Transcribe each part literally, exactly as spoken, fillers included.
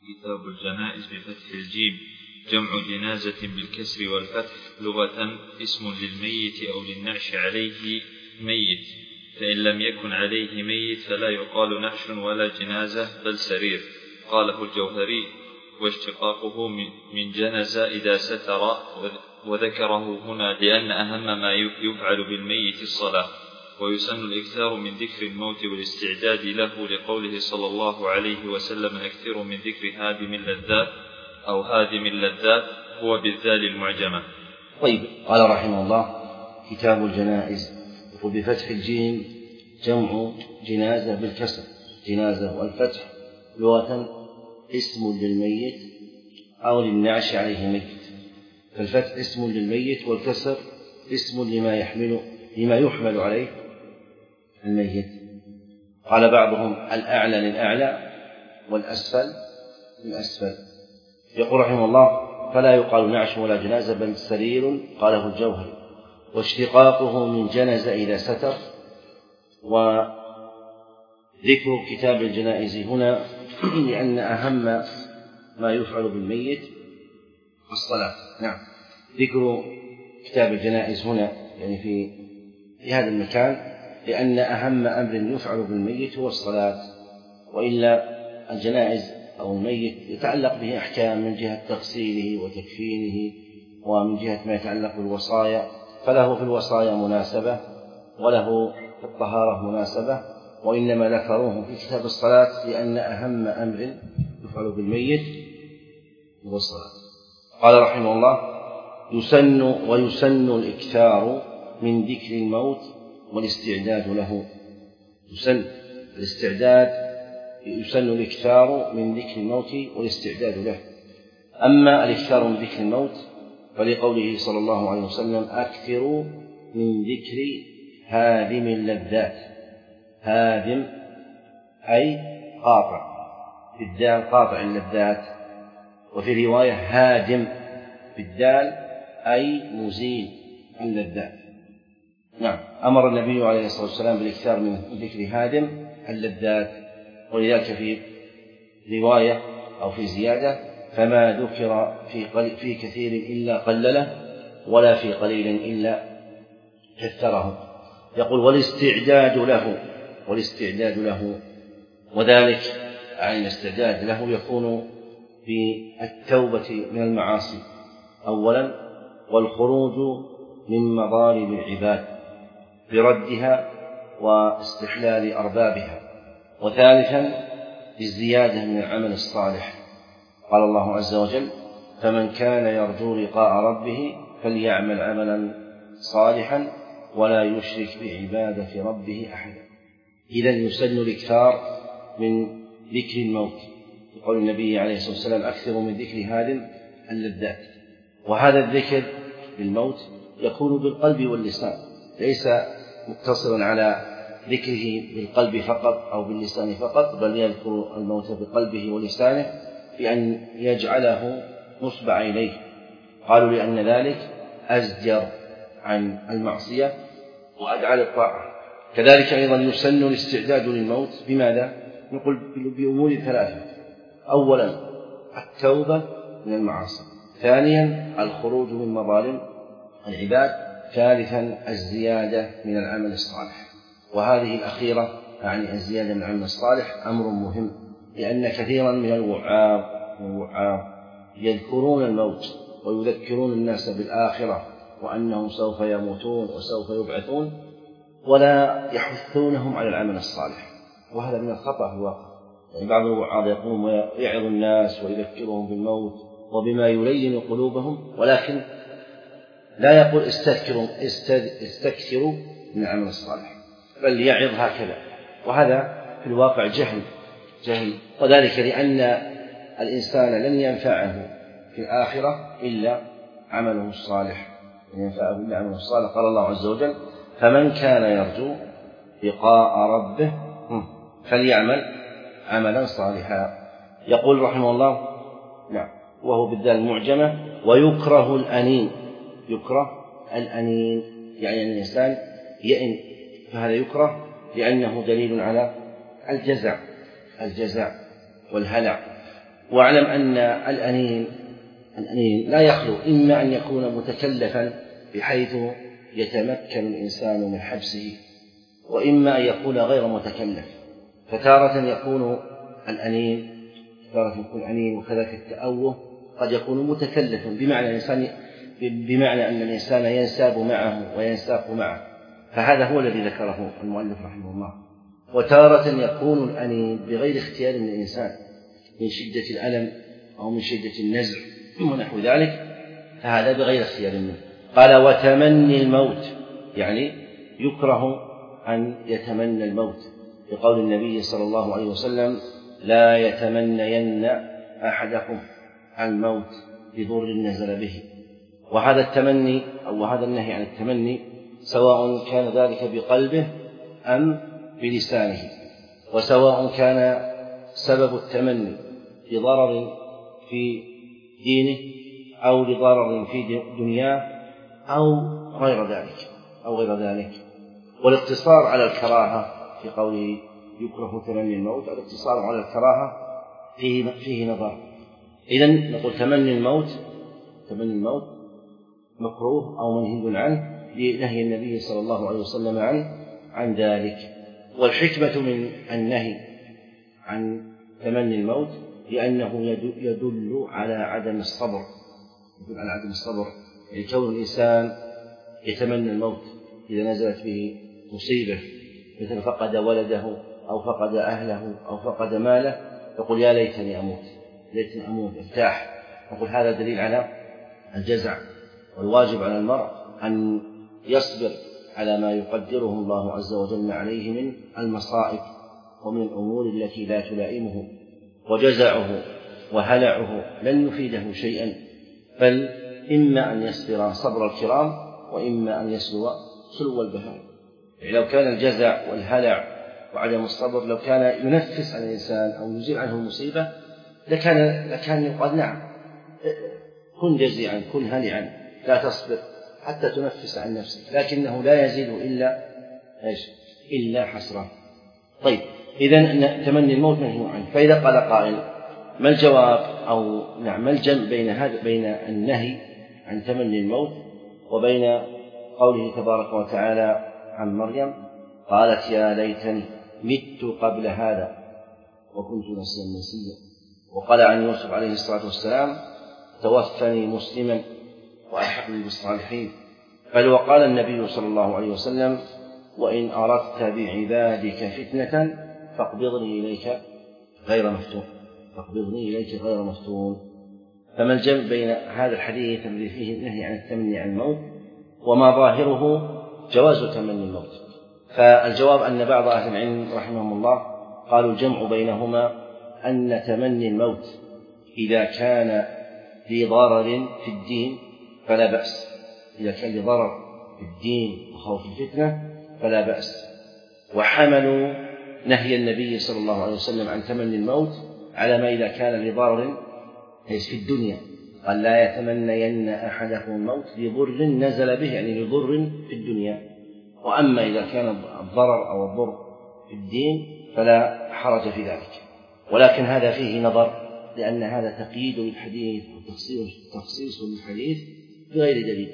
كتاب الجنائز بفتح الجيم جمع جنازة بالكسر والفتح لغة اسم للميت أو للنعش عليه ميت، فإن لم يكن عليه ميت فلا يقال نعش ولا جنازة بل سرير. قاله الجوهري: واشتقاقه من جنز إذا ستر، وذكره هنا لأن أهم ما يفعل بالميت الصلاة. ويسن الإكثار من ذكر الموت والاستعداد له، لقوله صلى الله عليه وسلم: أكثر من ذكر هادم اللذات أو هادم اللذات، هو بالذال المعجمة. طيب، قال رحمه الله: كتاب الجنائز وبفتح الجيم جمع جنازة بالكسر، جنازة والفتح لغة اسم للميت أو للنعش عليه ميت. فالفتح اسم للميت والكسر اسم لما يحمل لما يحمل عليه الميت. قال بعضهم: الأعلى للأعلى والأسفل للأسفل. يقول رحمه الله: فلا يقال نعش ولا جنازة بل سرير. قاله الجوهري: واشتقاقه من جنز إذا ستر. وذكر كتاب الجنائز هنا لأن أهم ما يفعل بالميت الصلاة. نعم، ذكر كتاب الجنائز هنا يعني في في هذا المكان لأن أهم أمر يفعل بالميت هو الصلاة، وإلا الجنائز أو الميت يتعلق به أحكام من جهة تغسيله وتكفينه، ومن جهة ما يتعلق بالوصايا فله في الوصايا مناسبة وله في الطهارة مناسبة، وإنما ذكروه في كتاب الصلاة لأن أهم أمر يفعل بالميت هو الصلاة. قال رحمه الله: يسن ويسن الإكثار من ذكر الموت والاستعداد له. يسن الاستعداد يسن الإكثار من ذكر الموت والاستعداد له. أما الإكثار من ذكر الموت فلقوله صلى الله عليه وسلم: أكثروا من ذكر هادم اللذات. هادم أي قاطع، بالدال قاطع اللذات، وفي رواية هادم بالدال أي مزيل اللذات. نعم، أمر النبي عليه الصلاة والسلام بالإكثار من ذكر هادم اللذات، ولذلك في رواية أو في زيادة: فما ذكر في, في كثير إلا قلله، ولا في قليل إلا كثره. يقول: والاستعداد له. والاستعداد له وذلك عن الاستعداد له يكون بالتوبة من المعاصي أولا، والخروج من مضارب العباد بردها واستحلال أربابها، وثالثا بالزيادة من العمل الصالح. قال الله عز وجل: فمن كان يرجو لقاء ربه فليعمل عملا صالحا ولا يشرك بعبادة ربه أحدا. إذن يسن الإكثار من ذكر الموت، يقول النبي عليه الصلاة والسلام: أكثر من ذكر هادم اللذات. وهذا الذكر بالموت يكون بالقلب واللسان، ليس مقتصرا على ذكره بالقلب فقط أو باللسان فقط، بل يذكر الموت بقلبه ولسانه بأن يجعله نصب عينيه. قالوا لأن ذلك أزجر عن المعصية وأدعى للطاعة. كذلك أيضا يسن الاستعداد للموت بماذا؟ نقول بأمور ثلاثة: أولا التوبة من المعاصي، ثانيا الخروج من مظالم العباد، ثالثا الزيادة من العمل الصالح. وهذه الأخيرة يعني الزيادة من العمل الصالح أمر مهم، لأن كثيرا من الوعاظ والوعاظ يذكرون الموت ويذكرون الناس بالآخرة وأنهم سوف يموتون وسوف يبعثون، ولا يحثونهم على العمل الصالح، وهذا من الخطأ في الواقع. يعني بعض الوعاظ يقوم ويعظ الناس ويذكرهم بالموت وبما يلين قلوبهم، ولكن لا يقول استذكروا استكثروا من العمل الصالح، بل يعظ هكذا، وهذا في الواقع جهل جهل وذلك لأن الإنسان لن ينفعه في الآخرة إلا عمله الصالح، لن ينفعه إلا عمله الصالح. قال الله عز وجل: فمن كان يرجو لقاء ربه فليعمل عملا صالحا. يقول رحمه الله: نعم، وهو بالذال المعجمة: ويكره الأنين. يكره الأنين يعني أن الإنسان يئن، فهذا يكره لأنه دليل على الجزع الجزع والهلع. واعلم أن الأنين الأنين لا يخلو إما أن يكون متكلفا بحيث يتمكن الإنسان من حبسه، وإما أن يكون غير متكلف. فتارة يكون الأنين تارة يكون الأنين وكذلك التأوه قد يكون متكلفا بمعنى الإنسان بمعنى أن الإنسان ينساب معه وينساق معه، فهذا هو الذي ذكره المؤلف رحمه الله. وتارة يكون الأنين بغير اختيار من الإنسان من شدة الألم أو من شدة النزع ونحو ذلك، فهذا بغير اختيار منه. قال وتمني الموت، يعني يكره أن يتمنى الموت، بقول النبي صلى الله عليه وسلم لا يتمنين أحدكم الموت بضر نزل به. وهذا التمني أو هذا النهي عن التمني سواء كان ذلك بقلبه أم بلسانه، وسواء كان سبب التمني لضرر في دينه أو لضرر في دنياه أو غير ذلك أو غير ذلك. والاقتصار على الكراهة في قوله يكره تمني الموت، الاقتصار على الكراهة فيه فيه نظر. إذن نقول تمني الموت تمني الموت مكروه أو منهي عنه لنهي النبي صلى الله عليه وسلم عن عن ذلك. والحكمة من النهي عن تمني الموت لأنه يدل على عدم الصبر يدل على عدم الصبر يعني كون الإنسان يتمنى الموت إذا نزلت به مصيبة مثل فقد ولده أو فقد أهله أو فقد ماله يقول يا ليتني أموت ليتني أموت ارتاح. نقول هذا دليل على الجزع. والواجب على المرء أن يصبر على ما يقدره الله عز وجل عليه من المصائب ومن الأمور التي لا تلائمه، وجزعه وهلعه لن يفيده شيئا، بل إما أن يصبر صبر الكرام وإما أن يسلو سلو البهائم. يعني لو كان الجزع والهلع وعدم الصبر لو كان ينفس عن الإنسان أو يزيل عنه المصيبة لكان لكان يقال نعم كن جزعا كن هلعا لا تصبر حتى تنفس عن نفسك، لكنه لا يزيد إلا إيش إلا حسرة. طيب إذن تمني الموت منهي عنه. فإذا قال قائل ما الجواب أو نعم ما الجمع بين هذا بين النهي عن تمني الموت وبين قوله تبارك وتعالى عن مريم قالت يا ليتني مت قبل هذا وكنت نسيا منسيا، وقال عن يوسف عليه الصلاة والسلام توفني مسلما وألحقني بالصالحين، بل وقال النبي صلى الله عليه وسلم وإن أردت بعبادك فتنة فاقبضني إليك غير مفتون فاقبضني إليك غير مفتون. فما الجمع بين هذا الحديث الذي فيه النهي عن التمني عن الموت وما ظاهره جواز تمني الموت؟ فالجواب أن بعض أهل العلم رحمهم الله قالوا الجمع بينهما أن تمني الموت إذا كان لضرر في الدين فلا بأس، إذا كان لضرر في الدين وخوف الفتنة فلا بأس. وحملوا نهي النبي صلى الله عليه وسلم عن تمني الموت على ما إذا كان لضرر في الدنيا، قال لا يتمنين أحدكم الموت لضر نزل به يعني لضر في الدنيا. وأما إذا كان الضرر أو الضر في الدين فلا حرج في ذلك. ولكن هذا فيه نظر لأن هذا تقييد للحديث وتخصيص للحديث بغير دليل.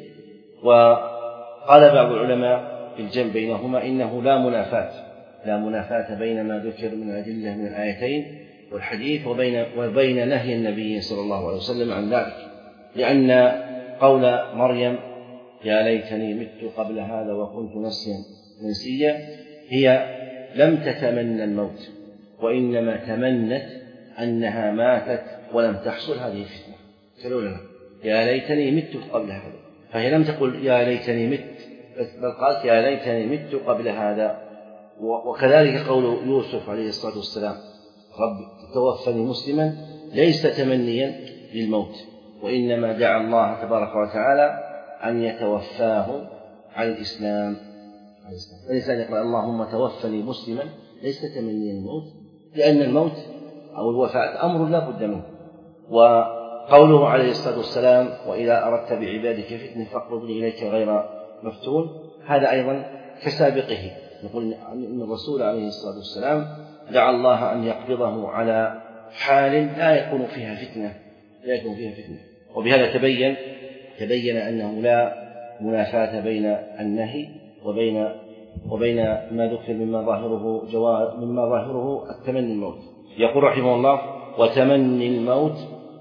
وقال بعض العلماء في الجمع بينهما إنه لا منافاة لا منافاة بين ما ذكر من الأدلة من الآيتين والحديث وبين وبين نهي النبي صلى الله عليه وسلم عن ذلك، لأن قول مريم يا ليتني مت قبل هذا وكنت نسيا منسيا هي لم تتمنى الموت وإنما تمنت أنها ماتت ولم تحصل هذه الفتنة. قالوا لنا يا ليتني مت قبل هذا، فهي لم تقل يا ليتني مت بل قالت يا ليتني مت قبل هذا. وكذلك قول يوسف عليه الصلاة والسلام رب توفني مسلما ليس تمنيا للموت وإنما دعا الله تبارك وتعالى أن يتوفاه على الإسلام. الإنسان يقول اللهم توفني مسلما ليس تمنيا للموت لأن الموت أو الوفاة أمر لا بد منه. وقوله عليه الصلاة والسلام وإذا أردت بعبادك فتنة فاقبضني إليك غير مفتون هذا أيضا كسابقه. نقول إن الرسول عليه الصلاة والسلام دعا الله أن يقبضه على حال لا يكون فيها فتنة لا يكون فيها فتنة وبهذا تبين تبين أنه لا منافاة بين النهي وبين وبين ما ذكر مما ظاهره جواز مما ظاهره التمني الموت. يقول رحمه الله: وتمني الموت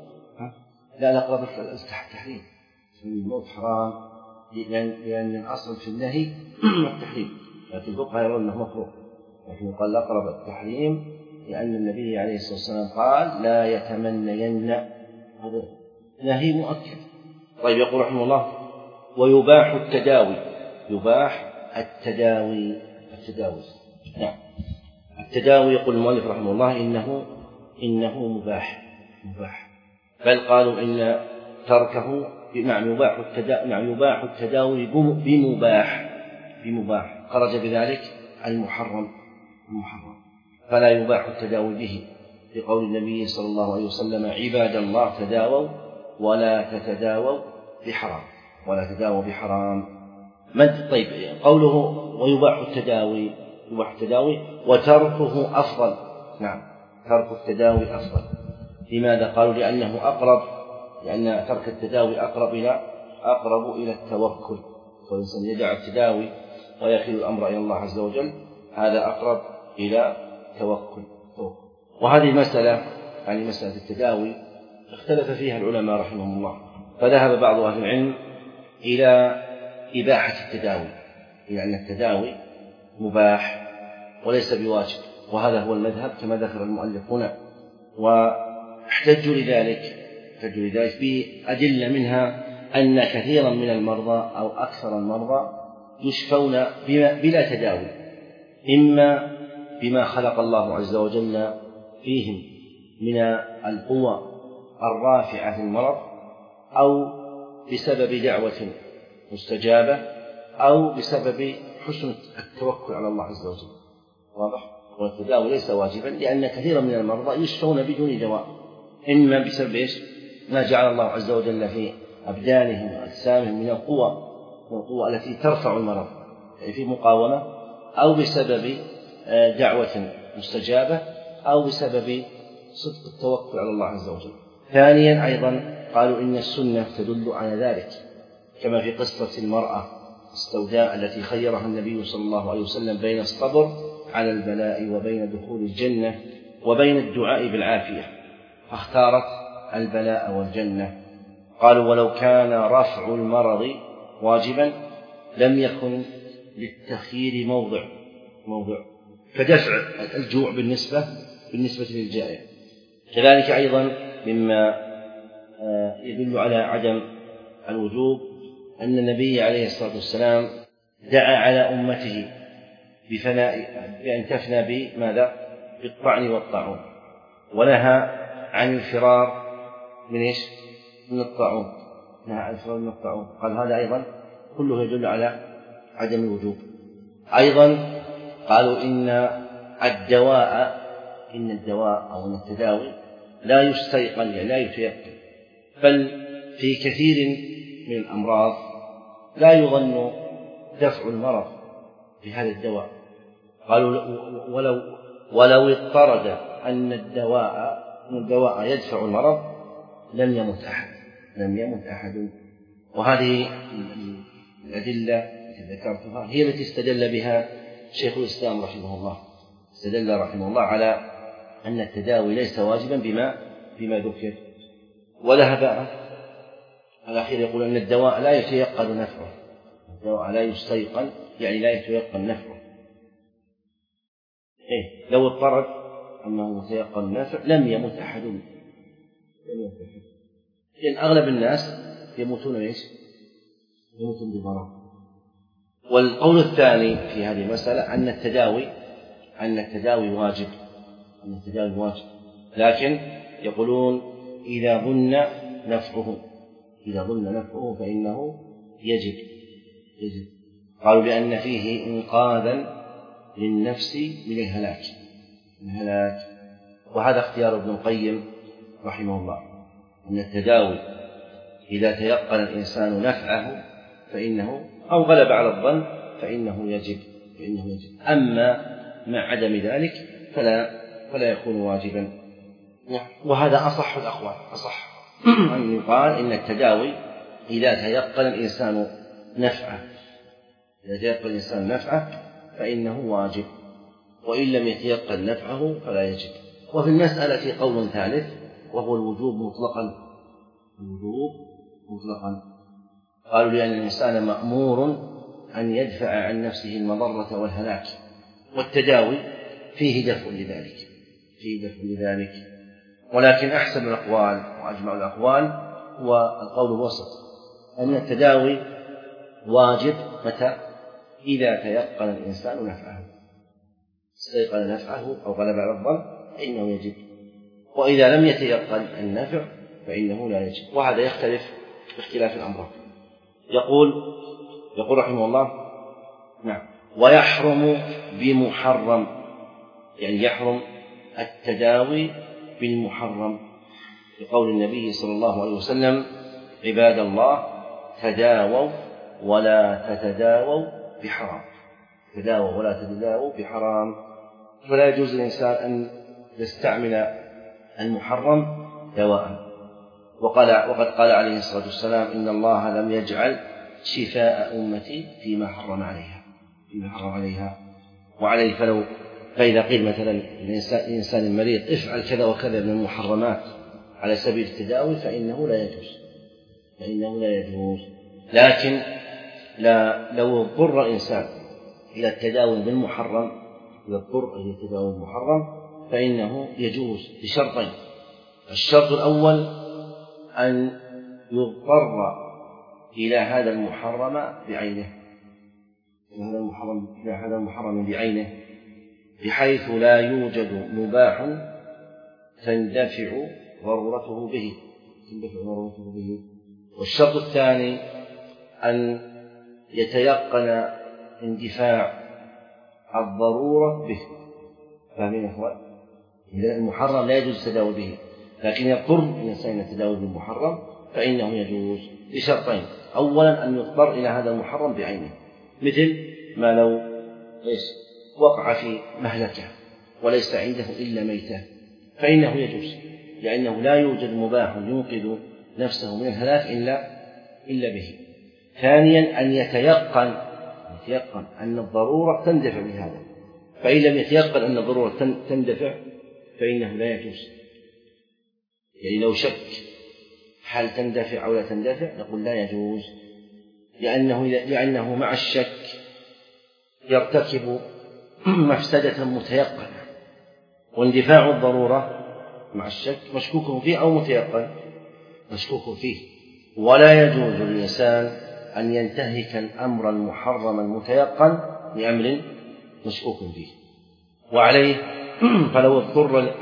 لا نقرب التحريم. تمني الموت حرام لأن الأصل في النهي التحريم، لكن الفقهاء يرون أنه مكروه، لكن يقال أقرب التحريم لأن النبي عليه الصلاة والسلام قال: لا يتمنين. هذا نهي مؤكد. طيب يقول رحمه الله: ويباح التداوي. يباح التداوي التداوي نعم التداوي. يقول المؤلف رحمه الله: إنه إنه مباح مباح بل قالوا إن تركه نعم يباح التداوي نعم يباح التداوي بمباح بمباح خرج بذلك المحرم المحرم فلا يباح التداوي به، لقول النبي صلى الله عليه وسلم: عباد الله تداووا ولا تتداووا بحرام ولا تداووا بحرام. طيب قوله ويباح التداوي يباح التداوي وتركه أفضل. نعم ترك التداوي أفضل. لماذا؟ قالوا لأنه أقرب لأن ترك التداوي أقرب إلى أقرب إلى التوكل، والإنسان يدع التداوي ويخيل الأمر إلى الله عز وجل، هذا أقرب إلى توكل. وهذه المسألة يعني مسألة التداوي اختلف فيها العلماء رحمهم الله، فذهب بعض أهل العلم إلى إباحة التداوي، إلى أن التداوي مباح وليس بواجب، وهذا هو المذهب كما ذكر المؤلف هنا. واحتجوا لذلك احتجوا لذلك بأدلة منها أن كثيرا من المرضى أو أكثر المرضى يشفون بلا تداوي، إما بما خلق الله عز وجل فيهم من القوة الرافعة في المرض، أو بسبب دعوة مستجابة، أو بسبب حسن التوكل على الله عز وجل. واضح؟ والتداوي ليس واجبا لأن كثيرا من المرضى يشفون بدون دواء، إما بسبب إيش؟ ما جعل الله عز وجل في أبدانهم وأجسامهم من القوة من القوة التي ترفع المرض، يعني في مقاومة، أو بسبب دعوة مستجابة، أو بسبب صدق التوكل على الله عز وجل. ثانيا أيضا قالوا إن السنة تدل على ذلك، كما في قصة المرأة السوداء التي خيرها النبي صلى الله عليه وسلم بين الصبر على البلاء وبين دخول الجنة وبين الدعاء بالعافية، فاختارت البلاء والجنة. قالوا ولو كان رفع المرض واجبا لم يكن للتخيير موضع موضع كدفع الجوع بالنسبة بالنسبة للجائع. كذلك أيضا مما يدل على عدم الوجوب أن النبي عليه الصلاة والسلام دعا على أمته بفناء بأن تفنى بماذا؟ بالطعن والطاعون، ونهى عن الفرار من إيش؟ من الطاعون، نهى عن الفرار من الطاعون. قال هذا أيضا كله يدل على عدم الوجوب. أيضا قالوا إن الدواء إن الدواء أو إن التداوي لا يستيقن يعني لا يتيقن، بل في كثير من الأمراض لا يظن دفع المرض بهذا الدواء. قالوا ولو ولو اضطرد أن الدواء أن الدواء يدفع المرض لم يمت أحد لم يمت أحد. وهذه الأدلة التي ذكرتها هي التي استدل بها شيخ الإسلام رحمه الله استدل رحمه الله على أن التداوي ليس واجبا بما بما ذكر. وذهب الأخير يقول أن الدواء لا يتيقن نفعه، الدواء لا يستيقن يعني لا يتيقن نفعه. إيه لو اضطرد أنه يتيقن النفع لم يمت أحد لم يمت أحد لأن أغلب الناس يموتون إيش؟ يموتون بمرض. والقول الثاني في هذه المسألة أن التداوي أن التداوي واجب أن التداوي واجب لكن يقولون إذا ظن نفعه إذا ظن نفعه فإنه يجب يجب قالوا لأن فيه إنقاذا للنفس من الهلاك من الهلاك. وهذا اختيار ابن القيم رحمه الله أن التداوي إذا تيقن الإنسان نفعه فإنه أو غلب على الظن فإنه يجب فإنه يجب أما مع عدم ذلك فلا فلا يكون واجبا وهذا أصح الأقوال، أصح أن يقال إن التداوي إذا تيقن الإنسان نفعه إذا تيقن الإنسان نفعه فإنه واجب، وإن لم يتيقن نفعه فلا يجب. وفي المسألة قول ثالث وهو الوجوب مطلقا الوجوب مطلقا قالوا لأن الإنسان مأمور أن يدفع عن نفسه المضرة والهلاك، والتداوي فيه دفع لذلك فيه دفع لذلك ولكن أحسن الأقوال وأجمع الأقوال هو القول الوسط، أن التداوي واجب متى؟ إذا تيقن الإنسان نفعه استيقن نفعه أو غلب على الظن فإنه يجب، وإذا لم يتيقن النفع فإنه لا يجب، وهذا يختلف باختلاف الأمر. يقول يقول رحمه الله نعم ويحرم بمحرم، يعني يحرم التداوي بالمحرم لقول النبي صلى الله عليه وسلم عباد الله تداووا ولا تتداووا بحرام تداووا ولا تتداووا بحرام فلا يجوز للإنسان أن يستعمل المحرم دواء. وقال وقد قال عليه الصلاة والسلام إن الله لم يجعل شفاء أمتي فيما حرم عليها فيما حرم عليها وعليه فلو فإذا قيل مثلا للإنسان المريض افعل كذا وكذا من المحرمات على سبيل التداوي فإنه لا يجوز فإنه لا يجوز لكن لا لو اضطر الإنسان إلى التداوي بالمحرم إذا اضطر إلى التداوي بالمحرم فإنه يجوز بشرطين. الشرط الأول أن يضطر إلى هذا المحرم بعينه هذا المحرم إلى هذا المحرم بعينه بحيث لا يوجد مباح تندفع ضرورته به تندفع ضرورته به. والشرط الثاني أن يتيقن اندفاع الضرورة به. فاهمين يا أخوان؟ إذا المحرم لا يجوز التداوي به لكن يضطر الإنسان التداوي بالمحرم فإنه يجوز بشرطين. أولا أن يضطر إلى هذا المحرم بعينه مثل ما لو إيش وقع في مهلكة وليس عنده إلا ميتة فإنه يجوز لأنه لا يوجد مباح ينقذ نفسه من الهلاك إلا إلا به. ثانيا أن يتيقن يتيقن أن الضرورة تندفع بهذا فإن لم يتيقن أن الضرورة تندفع فإنه لا يجوز. يعني لو شك هل تندفع أو لا تندفع نقول لا يجوز لأنه لأنه مع الشك يرتكب مفسدة متيقنة واندفاع الضرورة مع الشك مشكوك فيه أو متيقن مشكوك فيه ولا يجوز للإنسان أن ينتهك الأمر المحرم المتيقن لأمر مشكوك فيه. وعليه فلو اضطر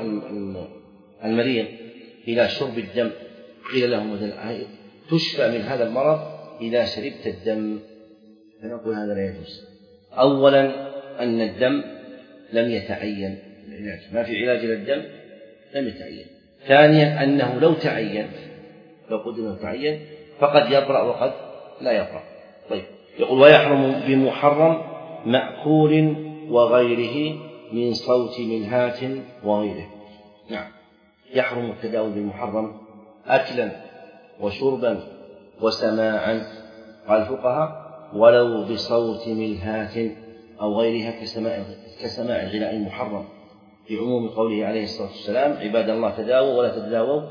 المريض إلى شرب الدم قيل له مثلا تشفى من هذا المرض إذا شربت الدم فنقول هذا لا يجوز. أولا أن الدم لم يتعين العلاج ما في علاج للدم لم يتعين. ثانيا أنه لو تعين لو قدر تعين فقد يبرأ وقد لا يبرأ. طيب يقول ويحرم بمحرم مأكول وغيره من صوت منهات وغيره. نعم يحرم التداوي بالمحرم أكلا وشربا وسماعا قال الفقهاء ولو بصوت ملهات أو غيرها كسماع كسماع الغناء المحرم في عموم قوله عليه الصلاة والسلام عباد الله تداووا ولا تتداووا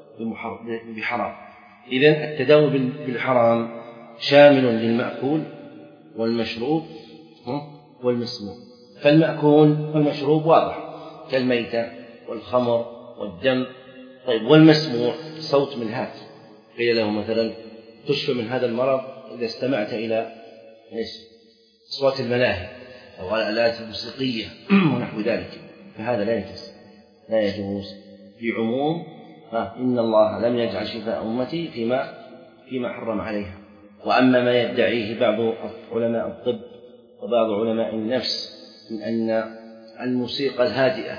بحرام. إذن التداوي بالحرام شامل للمأكول والمشروب والمسموع. فالمأكول والمشروب واضح كالميتة والخمر والدم. طيب والمسموع صوت ملهات قيل له مثلا تشفى من هذا المرض إذا استمعت إلى إيش أصوات الملاهي أو الآلات الموسيقية ونحو ذلك فهذا لا يجوز لا يجوز بعموم إن الله لم يجعل شفاء أمتي فيما فيما حرم عليها. وأما ما يدعيه بعض علماء الطب وبعض علماء النفس من أن الموسيقى الهادئة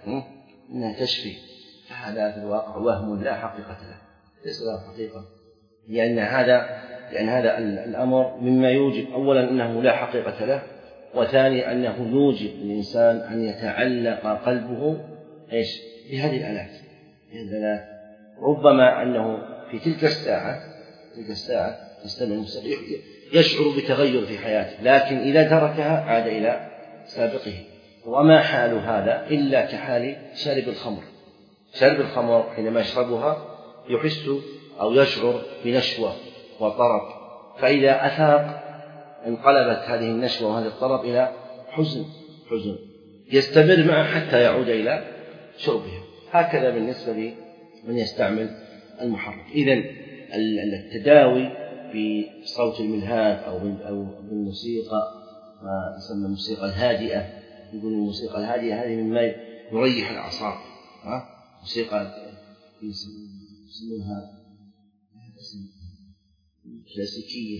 أنها تشفي فهذا في الواقع وهم لا حقيقة له ليس له حقيقة لأن هذا لأن هذا الأمر مما يوجب أولا أنه لا حقيقة له وثاني أنه يوجب الإنسان أن يتعلق قلبه إيش بهذه الآلات لا ربما أنه في تلك الساعة تلك الساعة يستمع المسافر يشعر بتغير في حياته، لكن إذا تركها عاد إلى سابقه. وما حال هذا إلا كحال شارب الخمر. شارب الخمر حينما يشربها يحس أو يشعر بنشوة وطرب، فإذا أفاق انقلبت هذه النشوة وهذا الطرب إلى حزن حزن يستمر معه حتى يعود إلى شربها. هكذا بالنسبة لمن يستعمل المحرك. إذن التداوي بصوت الملهاف أو بالموسيقى ما يسمى الموسيقى الهادئة، يقول الموسيقى الهادئة هذه مما يريح الأعصاب، موسيقى يسمونها كلاسيكية،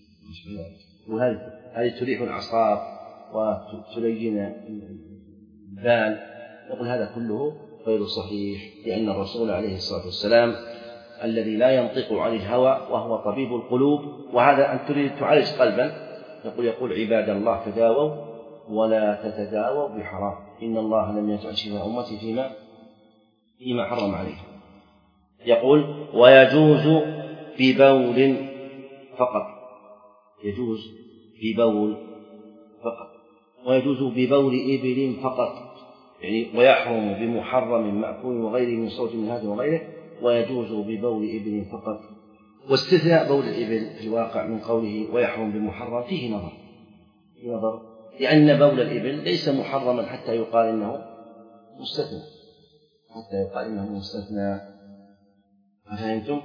وهذه تريح الأعصاب وتلين البال. يقول هذا كله غير صحيح، لأن الرسول عليه الصلاة والسلام الذي لا ينطق عن الهوى وهو طبيب القلوب، وهذا أن تريد تعالج قلبا يقول يقول عباد الله تداووا ولا تتداووا بحرام، إن الله لم يجعل شفاء أمتي فيما فيما حرم عليه. يقول ويجوز ببول فقط، يجوز ببول فقط، ويجوز ببول إبل فقط، يعني ويحرم بمحرم مأكول وغيره من صوت من هذا وغيره، ويجوز ببول إبل فقط. واستثناء بول الإبل في الواقع من قوله ويحرم بمحرم فيه نظر فيه نظر لأن بول الإبل ليس محرما حتى يقال إنه مستثنى حتى يقال إنه مستثنى. فهمتم؟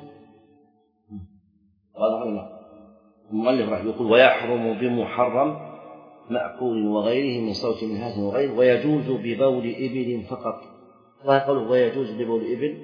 واضح ولا لا؟ المؤلف راح يقول ويحرم بمحرم مأكول وغيره من صوت من هذا وغيره، ويجوز ببول إبل فقط. ويقول ويجوز ببول إبل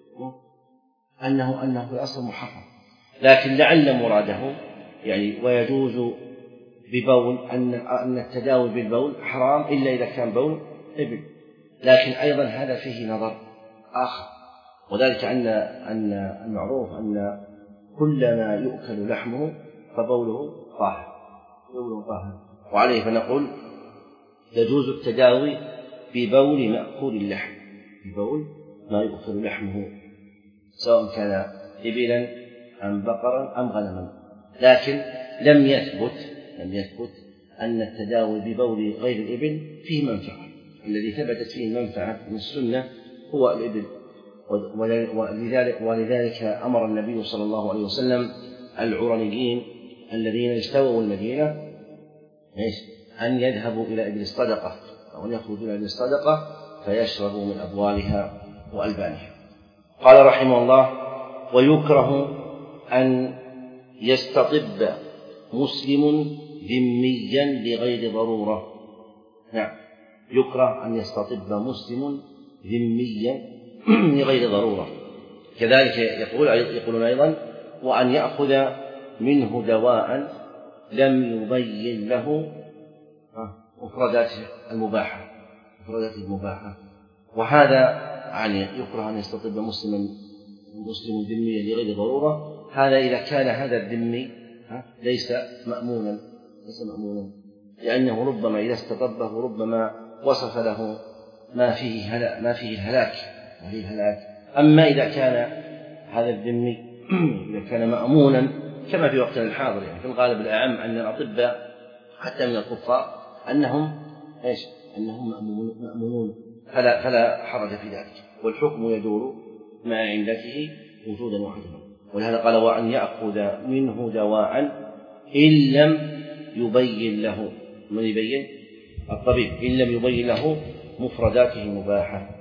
أنه أنه في الأصل محرم، لكن لعل مراده يعني ويجوز ببول أن أن التداوي بالبول حرام إلا إذا كان بول إبل، لكن أيضا هذا فيه نظر آخر، وذلك أن أن المعروف أن كل ما يؤكل لحمه فبوله طاهر بوله طاهر، وعليه فنقول يجوز التداوي ببول مأكول اللحم، ببول ما يؤكل لحمه سواء كان إبلا أم بقرا أم غنما، لكن لم يثبت لم يثبت أن التداوي ببول غير الإبل فيه منفعة. الذي ثبتت فيه المنفعة من السنة هو الإبل، ولذلك, ولذلك أمر النبي صلى الله عليه وسلم العرنيين الذين اجتووا المدينة أن يذهبوا إلى إبل الصدقة أو أن يخرجوا إلى إبل الصدقة فيشربوا من أبوالها وألبانها. قال رحمه الله ويكره أن يستطب مسلم ذميا لغير ضرورة. نعم يكره أن يستطب مسلم ذميا لغير ضرورة. كذلك يقول يقولون أيضا وأن يأخذ منه دواء لم يبين له مفردات المباحة مفردات المباحة وهذا يعني يكره أن يستطب مسلما مسلم ذميا لغير ضرورة. هذا إذا كان هذا الذمي ليس مأمونا ليس مأمونا لأنه ربما إذا استطبه ربما وصف له ما فيه هلاك ما فيه الهلاك ما فيه الهلاك. أما إذا كان هذا الذمي إذا كان مأمونا كما في وقتنا الحاضر، يعني في الغالب الأعم أن الأطباء حتى من الكفار أنهم إيش أنهم مأمونون فلا فلا حرج في ذلك، والحكم يدور مع علته وجودا وعدما. ولهذا قال وأن يأخذ منه دواء إن لم يبين له من يبين الطبيب إن لم يبين له مفرداته مباحة.